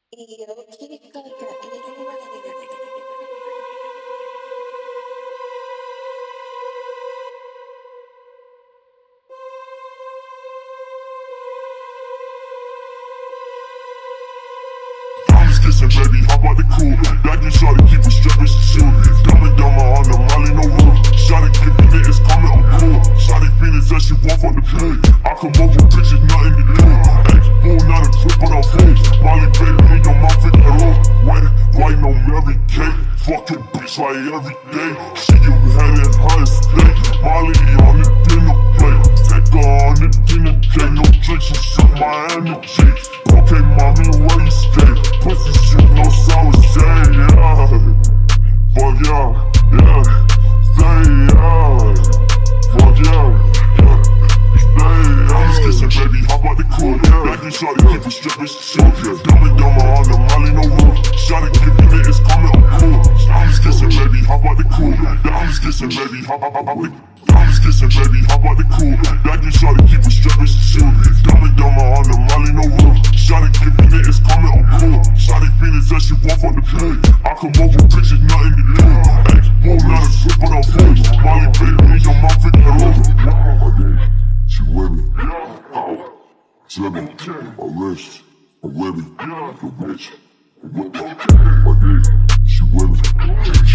Kissing, baby, hop out the cool. Like you shawty, keep a strap as she shoot. Dumb and dumber on the molly, no rule. Shawty giving it, it's coming on cool. Shawty feeling that she walk on the pool. I come over, bitches, nothing to do. X-Bull, not a trip, but I'm full. Molly, baby, in your mouth, in the room. White on Mary Kate. Fucking bitch like every day. She you had in her state. Molly on the dinner plate. Take her on the dinner plate. No drinks, you shook my energy. Okay, mommy, where you stay? Pussy shit, no sour shade, yeah. Fuck yeah, yeah. Say yeah. Fuck yeah, yeah. Stay yeah. I'm just kissing, baby, hop out the cool, yeah. Like you shawty, keep a strip as she shoot, yeah. Dumb and dumber on the molly, no rule. Shawty giving it, it's coming on cool. I'm just kissing, baby, hop out the cool. Yeah, I'm just kissing, baby, hop out the I'm just kissing, baby, hop out the cool. Like you shawty, keep a strip as she shoot. Dumb and dumber on the molly, no rule. Shawty giving it, it's coming on cool. Shawty feeling that she walk on the pool. I come over, bitches, nothing to do. X-Bull, not a trip, but I'm full. Molly, baby, in your mouth, in the room. She with me. Seven, a wrist, a webby, the bitch. My dick, she with me. A wrist,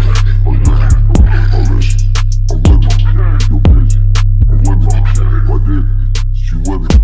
a webby, the bitch. My dick, she with me.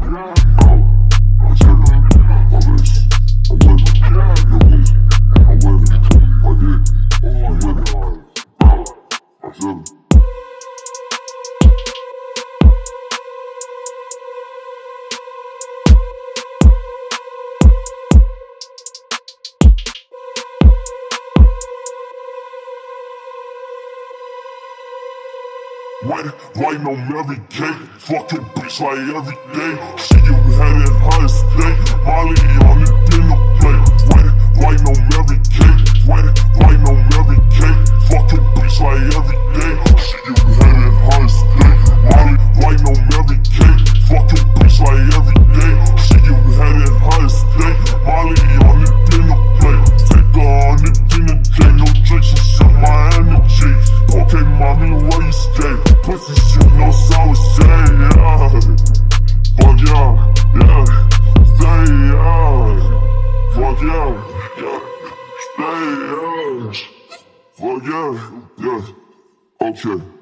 White no Mary Kate. Fucking bitch like every day. She you had in her state. Molly on the dinner plate. White no Mary Kate. White no Mary Kate. Fucking bitch like every day. She you had in her state. Molly, white no Mary Kate. Fucking bitch like every day. She you had in her state. Molly on the dinner plate. Take her on the dinner date. No drinks, you shook my energy. Okay, mommy, where you stay? Pussy shit, no sour shade, yeah. Fuck yeah, yeah. Say yeah. Fuck yeah, yeah. Stay yeah. Fuck yeah, yeah. Okay.